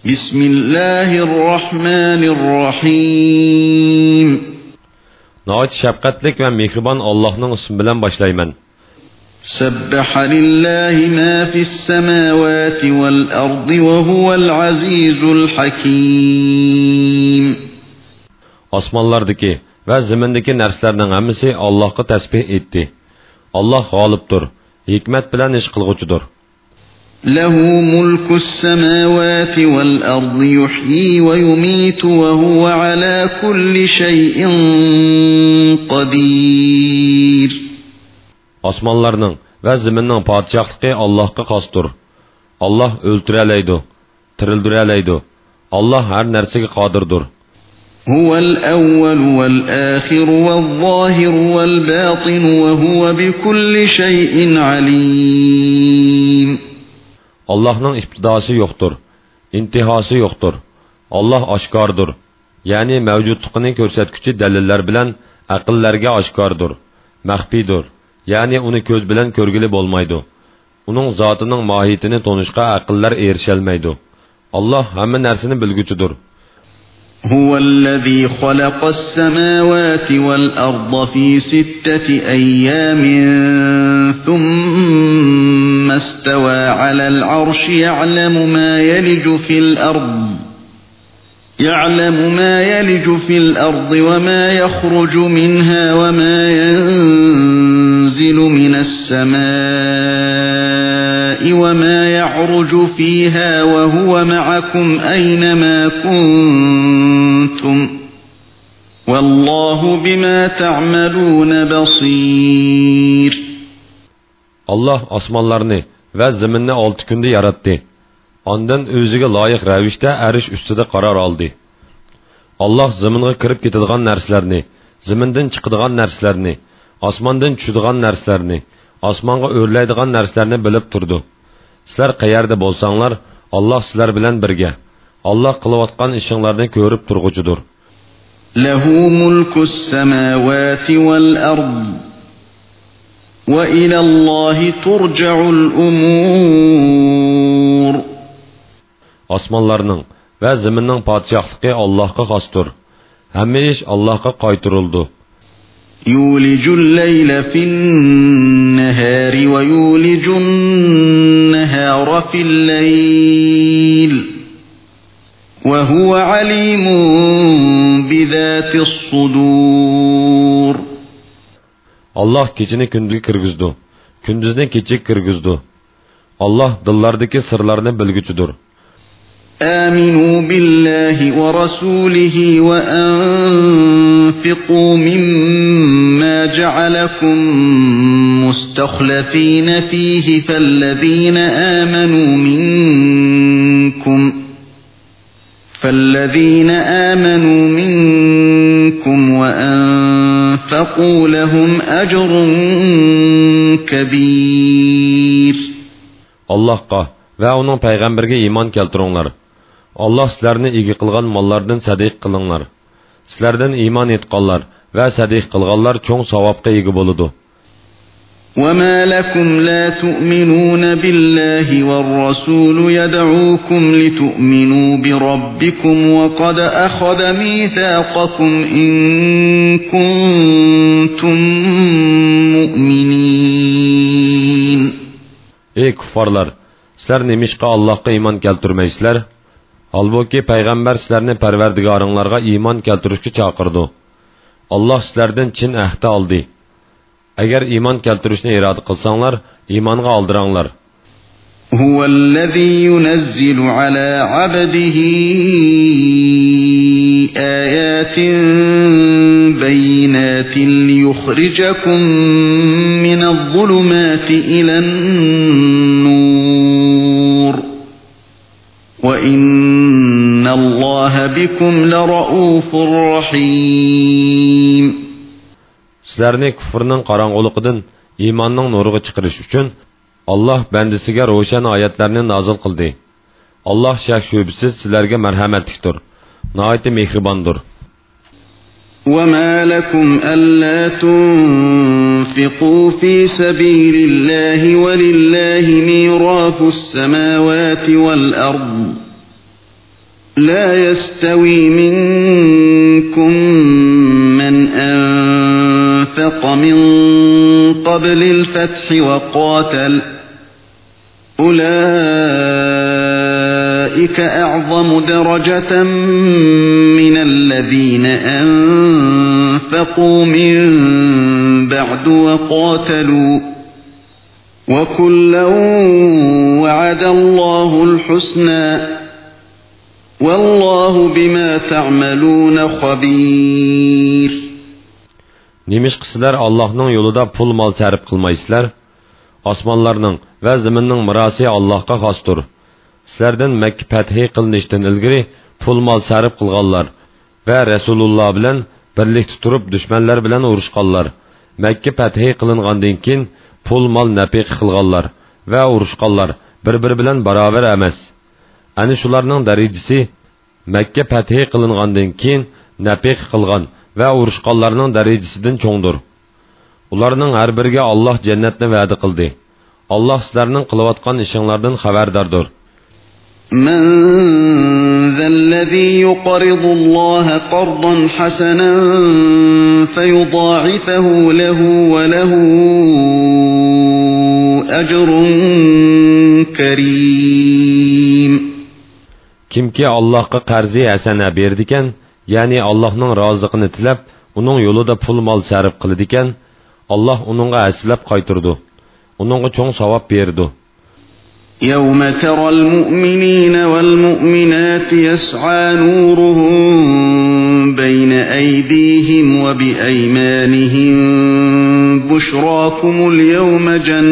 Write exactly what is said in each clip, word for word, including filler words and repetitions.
Bismillahirrahmanirrahim. Nəhayət şəfqətlik və mehriban Allah'ın ismi bilan başlayman. Sabbaha lillahi ma fis semawati vel ardi ve huvel azizul hakim. Osmonlardagi va zimindagi narsalarning hammasi Allohga tasbih etdi. Allah g'olibdir, hikmat bilan ish qilg'uchidir. Lahu mulkus semawati vel ardi yuhyi ve yumitu ve huve ala kulli şeyin qadir. Osmonlarning va ziminning podshohligi Allohga xosdir. Allah o'ltiralaydi, tirildiraydi. Allah har narsaga qodirdir. هو الأول والآخر والظاهر والباطن وهو بكل شيء عليم. Allah'ın ibtidosi yo'qdir, intihasi yo'qdir. Allah oshkordir. Ya'ni mavjudligini ko'rsatuvchi dalillar bilan aqllarga oshkordir, maxfidir. Ya'ni uni ko'z bilan ko'rgili bo'lmaydi. Uning zotining mohiyatini tonishga aqllar erisholmaydi. Allah hamma narsani bilguchidir. هو الذي خلق السماوات والأرض في ستة أيام ثم استوى على العرش يعلم ما يلج في الأرض يعلم ما يلج في الأرض وما يخرج منها وما ينزل من السماء وما يعرج فيها وهو معكم أينما كنتم والله بما تعملون بصير. Allah osmonlarni va zaminni olti kunda yaratdi. Ondan o'ziga loyiq ravishda arish ustida qaror oldi. Allah zaminga kirib ketadigan narsalarni, zamindan chiqadigan narsalarni, osmondan tushadigan narsalarni, osmonga o'rlaydigan narsalarni bilib turdi. Sizlar qayerda bo'lsanglar, Allah sizlar bilan birga. Allah qilayotgan ishinglarni ko'rib turg'uchidir. Lahu mulkus semawati vel ard ve ilallahi turja'ul umur. Osmonlarning va zaminning podshohligi Allohga xosdir. Hamma ish Allohga qaytarildi. يولج الليل في النهار ويولج النهار في الليل وهو عليم بذات الصدور. Allah kechini kunduzga kirgizdi, kunduzni kechaga kirgizdi. Allah dillardagi sirlarni bilguchidir. آمنوا بالله ورسوله وأنفقوا مما جعلكم مستخلفين فيه فالذين آمنوا منكم فالذين آمنوا منكم وأنفقوا لهم أجر كبير. Allah'a ve onun peygamberge iman keltiringlar. Allah sizlarni ega qilgan mollardan sadiq qilinglar. Sizlardan iman etganlar va sadiq qilganlar cho'ng savobga ega bo'ladi. وما لكم لا تؤمنون بالله والرسول يدعوكم لتؤمنوا بربكم وقد أخذ ميثاقكم إن كنتم مؤمنين. Ey kuffarlar, sizlar nemishqa Allohga iymon keltirmaysizlar? Halbuki payg'ambar sizlarni Parvardigoringlarga iymon keltirishga chaqirdi. Alloh sizlardan chin ahd oldi. Agar iymon keltirishni iroda qilsanglar, iymonga oldiranglar. هو الذي ينزل على عبده آيات بينات ليخرجكم من الظلمات إلى النور وإن الله بكم لرؤوف رحيم. Sizlarni kufrning qorong'uligidan iymonning nuriga chiqarish uchun Allah bendisiga ro'shan oyatlarni nozil qildi. Allah shak shubsiz sizlarga marhamatlikdir, nihoyat mehribondir. وما لكم ألا تنفقوا في سبيل الله ولله ميراث السماوات والأرض لا يستوي منكم من أنفق من قبل الفتح وقاتل أولئك أعظم درجة من الذين أنفقوا من بعد وقاتلوا وكلا وعد الله الحسنى والله بما تعملون خبير. Nimish qısılar Allah'ның yolunda pul mal sərf qılmaysızlar? Osmonlarning va zaminning mirosi Allohga xosdir. Sizlardan Makka fathi qilinishdan ilgari pul mol sarf qilganlar va Rasululloh bilan birlikda turib dushmanlar bilan urushganlar. Makka fathi qilingandan keyin pul mol nafiq qilganlar va urushganlar bir-biri bilan barobar emas. Ani shularning darajasi Makka fathi qilingandan keyin nafiq qilgan va urushganlarning darajasidan cho'ngdir. Ularning har biriga Alloh jannatni va'da qildi. Alloh sizlarning qilayotgan ishinglardan xabardordir. من ذا الذي يقرض الله قرضا حسنا فيضاعفه له وله أجر كريم. Kimki Allohga qarzi hasana berdikan, ya'ni Allohning roziliqini tilab, uning yo'lida pul mol sarf qiladikan, Allah onunğa əslab qaytırdı. Onunğa çoğ savab berdi. يَوْمَ تَرَى الْمُؤْمِنِينَ وَالْمُؤْمِنَاتِ يَسْعَى نُورُهُم بَيْنَ أَيْدِيهِمْ وَبِأَيْمَانِهِمْ بُشْرَاكُمُ الْيَوْمَ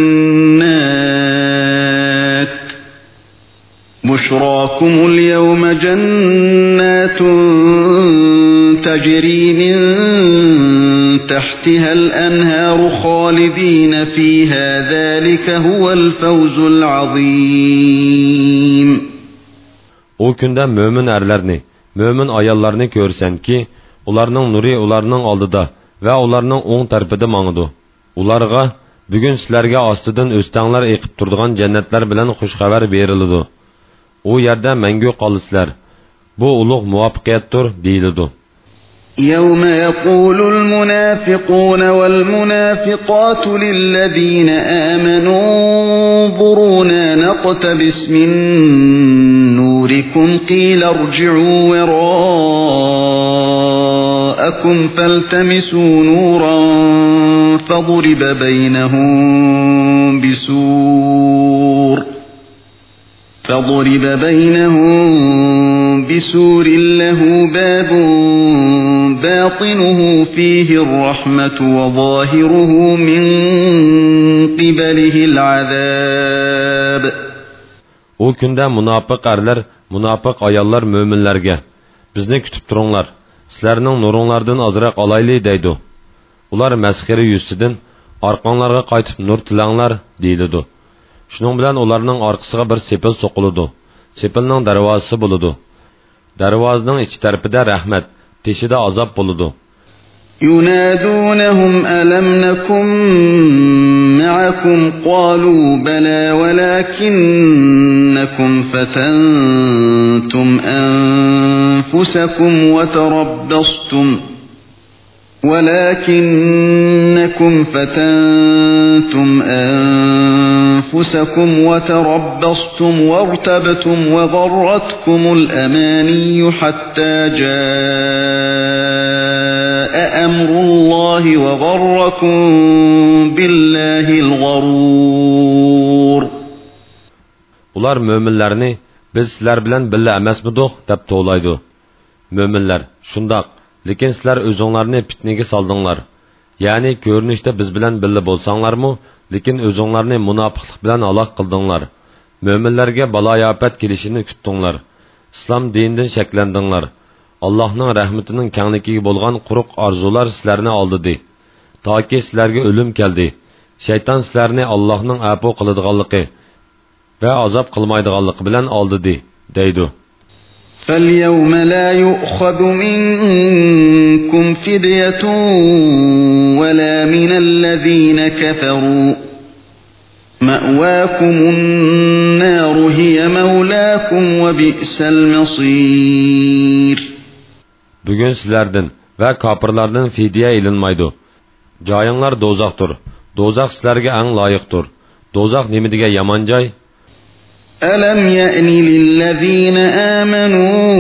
جَنَّاتٌ بُشْرَاكُمُ الْيَوْمَ جَنَّاتٌ تَجْرِي مِن تحتها الأنهار خالدين فيها ذلك هو الفوز العظيم. O günde mümin erlerini, mümin ayallarını görsen ki, ularning nuri ularning oldida ve ularning o'ng tarafida mağıdı. Ularga, bugün sizlerge astıdan östanglar ekip turduğun cennetler bilen xush xabar berildi. O yerde mengü qalıslar. Bu uluq muvaffaqiyatdir deyildi. يَوْمَ يَقُولُ الْمُنَافِقُونَ وَالْمُنَافِقَاتُ لِلَّذِينَ آمَنُوا انظُرُونَا نَقْتَبِسْ مِن نُّورِكُمْ قِيلَ ارْجِعُوا وَرَاءَكُمْ فَالْتَمِسُوا نُورًا فَضُرِبَ بَيْنَهُم بِسُورٍ فَضُرِبَ بَيْنَهُم بِسُورٍ لَّهُ بَابٌ باطنه فيه الرحمة وظاهره من قبله العذاب. O günde münafık erler, münafık ayallar müminlerge, bizni kütüp durunlar, sizlerinin nurunlardan azırak alaylı deydu. Ular məskeri yüzsüdün, arqanlarga qaytıp nur tilanglar deyildi. Şunun bilen onlarının arkasıga bir sepil soquludu. Sepilning darvazası buludu. Darvazının iç tarafida rahmet, teşide azap buludu. يُنَادُونَهُمْ أَلَمْ نَكُنْ مَعَكُمْ قَالُوا بَلَى وَلَكِنَّكُمْ فَتَنْتُمْ أَنفُسَكُمْ وَتَرَبَّصْتُمْ ولكنكم فتنتم أنفسكم وتربصتم وارتبتم وغرتكم الأماني حتى جاء أمر الله وغركم بالله الغرور. Ular müminlerini biz sizler bilen billa emasmidoq deb to'laydi. Müminler shundoq, lekin sizlar o'zinglarni fitnaga soldinglar. Ya'ni ko'rinishda biz bilan billa bo'lsanglarmi, lekin o'zinglarni munofiqlik bilan aloq qildinglar. Müminlarga balo-ofat kelishini kutdinglar. Islom dinidan shaklandinglar. Allohning rahmatining kengligiga bo'lgan quruq orzular sizlarni oldidi. Toki sizlarga o'lim keldi. Shayton sizlarni Allohning afu qiladiganligi ve azap qilmaydiganligi bilan oldidi, deydi. فَالْيَوْمَ لَا يُؤْخَذُ مِنْكُمْ فِدْيَةٌ وَلَا مِنَ الَّذِينَ كَفَرُوا مأواكم النار هي مولاكم وبئس المصير. Bugün sizlerden ve kapırlardan fidye ilinmaydı. Cayınlar dozaktır. Dozak sizlerge en layıktır. Dozak nemidige yaman cay? أَلَمْ يَأْنِ لِلَّذ۪ينَ آمَنُوا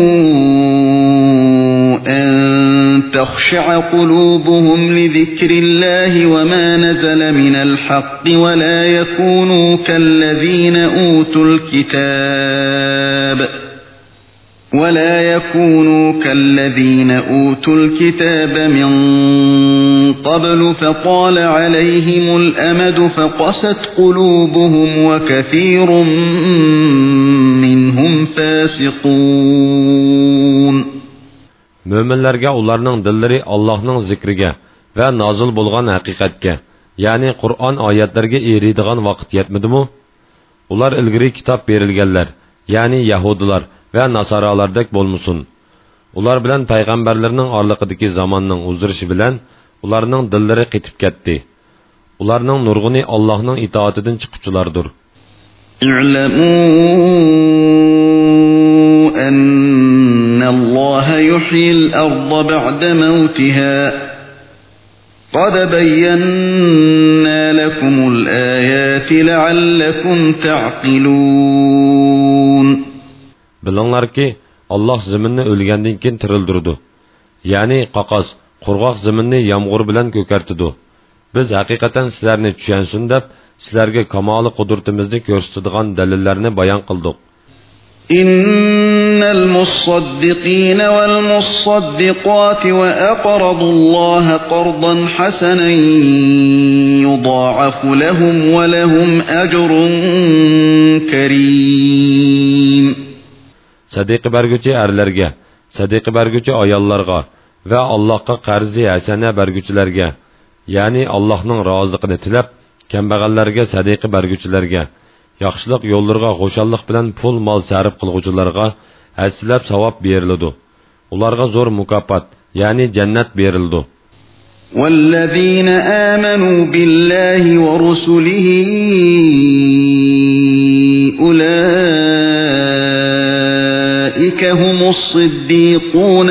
أَنْ تَخْشَعَ قُلُوبُهُمْ لِذِكْرِ اللّٰهِ وَمَا نَزَلَ مِنَ الْحَقِّ وَلَا يَكُونُوا كَالَّذ۪ينَ أُوتُوا الْكِتَابَ وَلَا يَكُونُوا كَالَّذ۪ينَ أُوتُوا الْكِتَابَ مِنْ قَبْلُ فَطَالَ عَلَيْهِمُ الْأَمَدُ فَقَسَتْ قُلُوبُهُمْ وَكَثِيرٌ مِّنْهُمْ فَاسِقُونَ. Müminlerge onlarning dillari Allah'ning zikriga ve nazil bo'lgan haqiqatga, ya'ni Qur'on oyatlarga eriydigan vaqt yetmidimi? Ular ilgari kitob berilganlar, ya'ni Yahudilar ve Nasaralardek bo'lmusun. Ular bilan payg'ambarlarning orliqidagi zamonning uzdirishi bilan ularning dillari qetib ketdi. Ularning nurg'uni Allohning itoatidan chiquvchilardir. İ'lamu ennallâhe yuhyil arda ba'de mevtiha qad beyyennâ lekumul âyâti leallekum ta'qilûn. Bilinglar ki Allah zaminni o'lgandan keyin tirildirdi. Ya'ni qaqas, qurg'oq zaminni yomg'ir bilan ko'kartidi. Biz haqiqatan sizlarni tushunsin deb sizlarga kamoli qudratimizni ko'rsatadigan dalillarni bayon qildik. إن المصدقين والمصدقات وأقرضوا الله قرضا حسنا يضاعف لهم ولهم أجر كريم. Sadiqi bergüçi erlerge, sadiqi bergüçi ayallarga ve Allah'a qarzi hasana bergüçilerge, yani Allah'ның razılıqını tilep, kembag'allarga sadiqi bergüçilerge, yaxshilik yo'llarga xo'shallik bilan pul mol sarf qilguvchilarga hasilab savob beriladi. Ularga zo'r mukofot, ya'ni jannat berildi. والذين آمنوا بالله ورسله أولئك هم الصديقون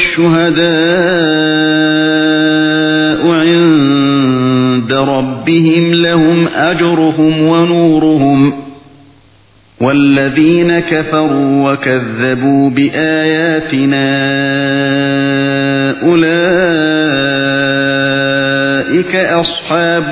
والشهداء عند ربهم لهم أجرهم ونورهم والذين كفروا وكذبوا بآياتنا أولئك أصحاب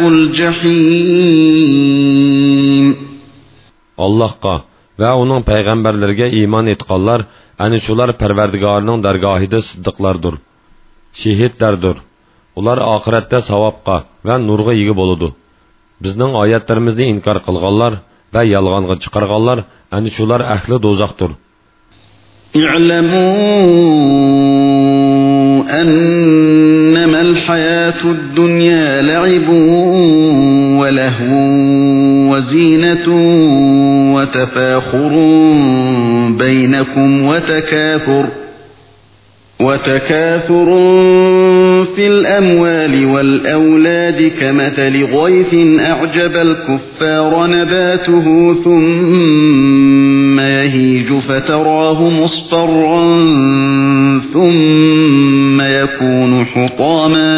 الجحيم. Allah'a ve onun peygamberlerine iman etqanlar, ani şular Perverdigarının dergahida siddiqlardır, şehitlerdir. Ular ahirette savabqa ve nurga ega boludu. Bizning oyatlarimizni inkar qilganlar ve yalg'onga chiqarganlar, ani şular ahli do'zaxdir. İ'lamu ennemel hayatud dunya la'ibun ve lehvun ve zinetun ve tefâkhurun beynekum ve tekâthur وتكاثر في الأموال والأولاد كمثل غيث أعجب الكفار نباته ثم يهيج فتراه مصفرا ثم يكون حطاما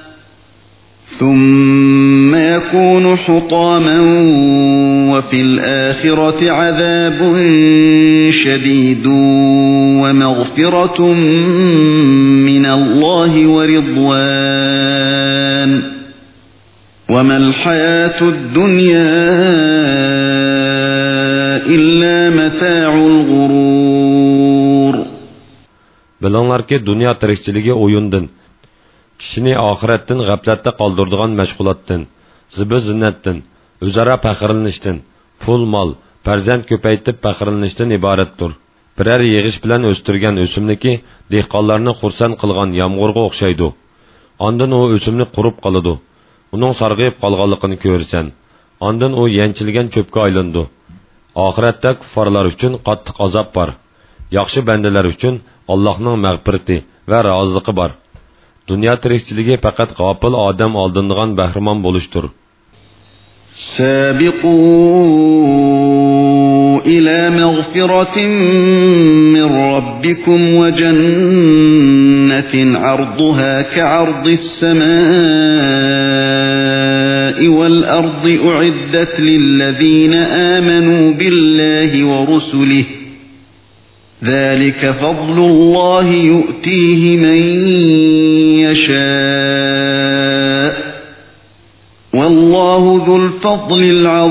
ثم يكون حطاما وفي الآخرة عذاب شديد ومغفرة من الله ورضوان وما الحياة الدنيا إلا متاع الغرور. Bilinglar ki dünya tirikçiligi o'yindan, kishini oxiratdan g'aflatda qoldiradigan mashg'ulotdan, zibu zinnatdan, o'zaro faxrlanishdan, pul mol, farzand ko'paytib faxrlanishdan iboratdir. Birer yig'ish bilan o'stirgan o'simniki dehqonlarni xursand qilgan yomg'irga o'xshaydi. Ondan u o'simni qurib qoladi. Uning sarg'ayib qolganligini ko'rsan, ondan u yanchilgan cho'pga aylandi. Oxiratda kuffarlar uchun qattiq azob bor. Yaxshi bandalar uchun Allohning mag'firati va roziligi bor. Dünya tirikçiligi faqat g'ofil odam oldindigan bahramon bo'lishdir. سابقوا إلى مغفرة من ربكم وجنة عرضها كعرض السماء والأرض أعدت للذين آمنوا بالله ورسله ذلك فضل الله يؤتيه من يشاء والله ذو الفضل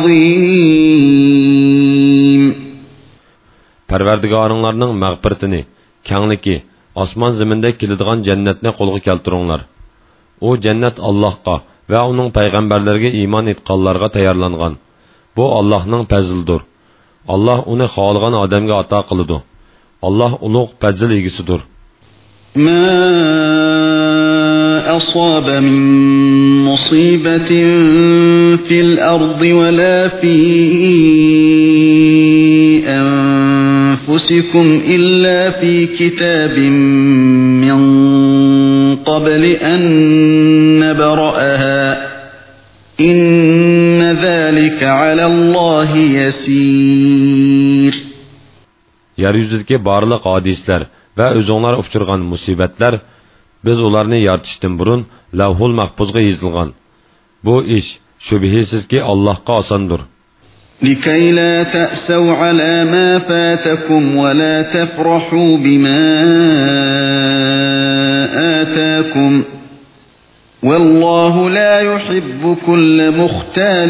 العظيم. Parvardigoringlarning mag'firatini, kengligi, osmon zaminda keladigan jannatni qo'lga keltiringlar. U jannat Allohga va uning payg'ambarlariga iymon etganlarga tayyorlangan. Bu Allohning fazlidir. Alloh uni xohlagan odamga ato qiladi. Allah ulug' fazl egisidir. Ma asaba min musibatin fil ardi wa la fi anfusikum illa fi kitabin min qabli an nabra'aha inna zalika 'ala Allahi yasir. Yeryüzüdeki barlıq hadisler ve özünler uçurgan musibetler, biz onlarını yaratıştın burun lavhul mahfuzga yazılgan. Bu iş şübihisiz ki Allah'a asandır. لِكَيْ لَا تَأْسَوْا عَلَى مَا فَاتَكُمْ وَلَا تَفْرَحُوا بِمَا آتَاكُمْ وَاللّٰهُ لَا يُحِبُّ كُلَّ مُخْتَالٍ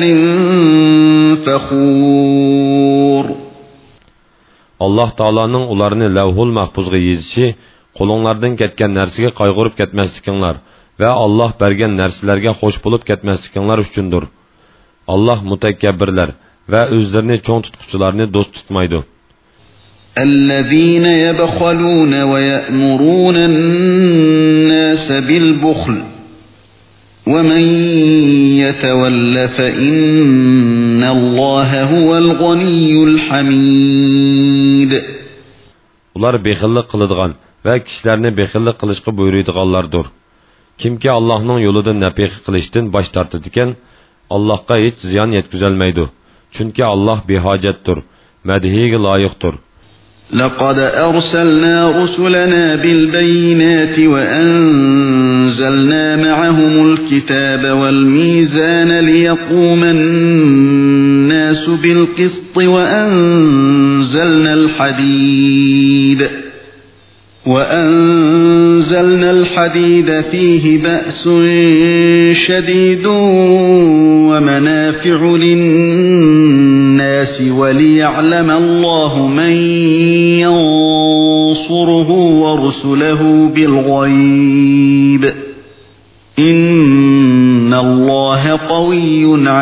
فَخُورٍ. Allah Taala'nın ularını lavhul mahfuzga yezishi, qo'linglardan ketgan narsaga qayg'urib ketmaslikinglar va Alloh bergan narsalarga xo'sh bo'lib ketmaslikinglar uchundir. Alloh mutakabbirlar va o'zlarini cho'ng tutquchilarni do'st tutmaydi. الذين يبخلون ويأمرون الناس بالبخل ومن يتول فإن الله هو الغني الحميد. Ular bexillik qiladigan va kishilarni bexillik qilishga buyuradiganlardir. Kimki Allohning yo'lidan nafiq qilishdan bosh tortadi ekan, Allohga hech ziyon yetkazolmaydi. Chunki Alloh behojatdir, madhiga loyiqdir. لقد أرسلنا رسلنا بالبينات وأنزلنا معهم الكتاب والميزان ليقوم الناس بالقسط وأنزلنا الحديد وأنزلنا الحديد فيه بأس شديد ومنافع للناس وليعلم الله من ينصره ورسله بالغيب إن الله قوي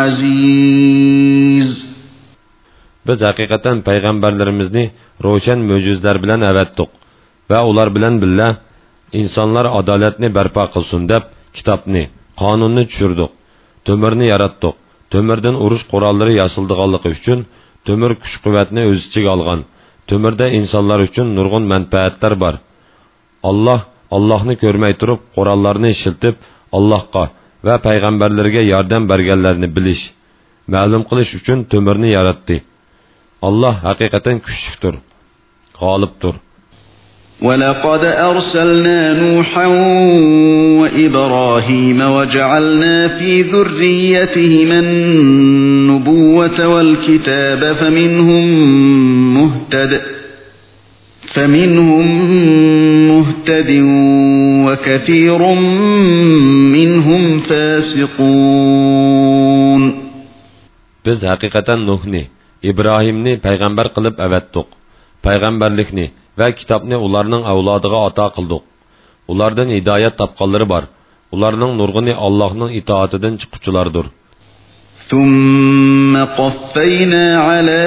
عزيز. Biz haqiqatan payg'ambarlarimizni ro'shan mo'jizlar bilan avatdik va ular bilan billa insonlar adolatni barpo qilsin deb kitobni, qonunni tushirdik. To'mirni yaratdik. To'mirdan urush qurollari yasildiganligi uchun to'mir kuch-quvvatni o'z ichiga olgan. To'mirda insonlar uchun nurg'un manfaatlar bor. Alloh Allohni ko'rmay turib qurollarni ishiltib Allohga va payg'ambarlarga yordam berganlarni bilish, ma'lum qilish uchun to'mirni yaratdi. Alloh haqiqatan kuchlidir, g'olibdir. وَلَقَدْ أَرْسَلْنَا نُوحًا وَإِبْرَاهِيمَ وَجَعَلْنَا فِي ذُرِّيَّتِهِمَا النُّبُوَّةَ وَالْكِتَابَ فَمِنْهُمْ مُهْتَدٍ فَمِنْهُمْ مُهْتَدٍ وَكَثِيرٌ مِنْهُمْ فَاسِقُونَ. Biz haqiqatan Nuhni, İbrahimni payg'ambar qilib avatdik. Payg'ambarlikni va kitobni ularning avlodiga ato qildik. Ulardan hidoyat topganlari bor. Ularning nurg'uni Allohning itoatidan chiquvchilardir. ثُمَّ قَفَّيْنَا عَلَى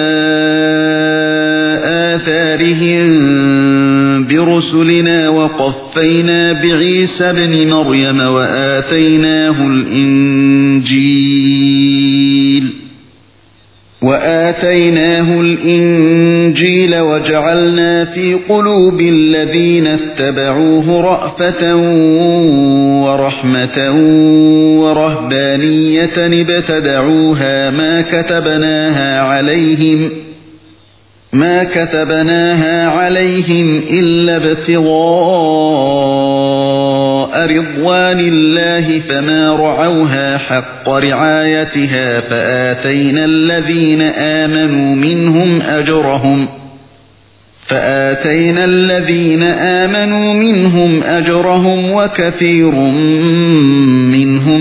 آثَارِهِمْ بِرُسُلِنَا وَقَفَّيْنَا بِعِيسَى ابْنِ مَرْيَمَ وَآتَيْنَاهُ الْإِنْجِيلَ وآتيناه الإنجيل وجعلنا في قلوب الذين اتبعوه رأفة ورحمة ورهبانية ابتدعوها ما كتبناها عليهم ما كتبناها عليهم إلا ابتغاء رضوان الله فما رعوها حق رعايتها فآتينا الذين آمنوا منهم أجرهم فآتينا الذين آمنوا منهم أجرهم وكثير منهم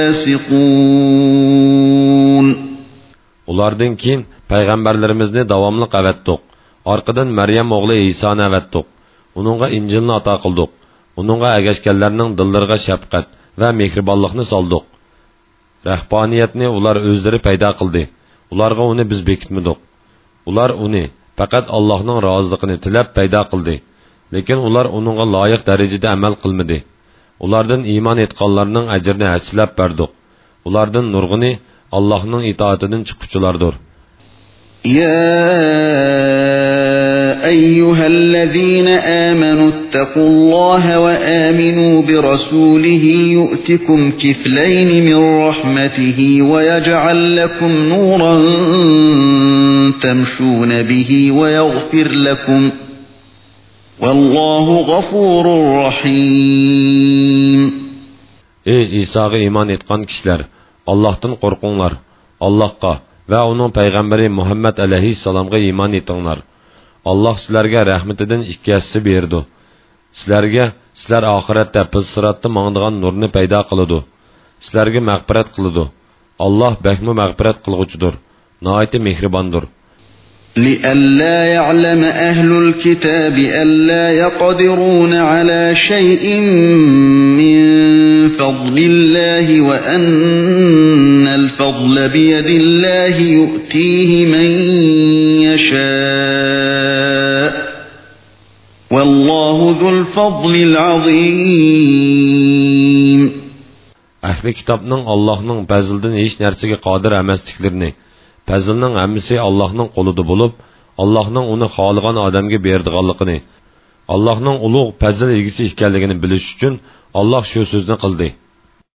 فاسقون. Ulardan keyin payg'ambarlarimizni davomli qavatdiq. Orqadan Maryam o'g'li Isoni avatdiq. Uningga Injilni ato qildik. Uningga agashganlarning dillariga shafqat va mehribonlikni soldik. Rahbaniyatni ular o'zlari paydo qildi. Ularga uni biz bekitmadik. Ular uni faqat Allohning roziligini tilab paydo qildi. Lekin ular uningga loyiq darajada amal qilmadi. Ulardan iymon etganlarning ajrini hasilab berdik. Ulardan nurg'ini Allohning itoatidan chiquvchilardir. يا أيها الذين آمنوا اتقوا الله وآمنوا برسوله يؤتكم كفلين من رحمته ويجعل لكم نورا تمشون به ويغفر لكم والله غفور رحيم. Ey İsa'ga iman etgan kişiler, Allah'tan korkunlar, Allah'a ve onun peygamberi Muhammed aleyhisselam'a iman etinglar. Allah sizlarga rahmetidan ikki yassi berdi. Sizlarga sizlar oxiratda biz siratda mangdigan nurni paydo qiladi. Sizlarga mag'firat qiladi. Allah bakmu mag'firat qilg'uchidir, nihoyat mehribondir. لئلا يعلم أهل الكتاب ألا يقدرون على شيء من فضل الله وأن الفضل بيد الله يؤتيه من يشاء والله ذو الفضل العظيم. Ahli kitobning Allohning fazlidan hech narsaga qodir emasliklarini, fazlning hammasi Allohning qo'lida bo'lib, Allohning uni xohlagan odamga berdiganligini, Allohning ulug' fazl egisi ekanligini bilish uchun Alloh shu so'zni qildi.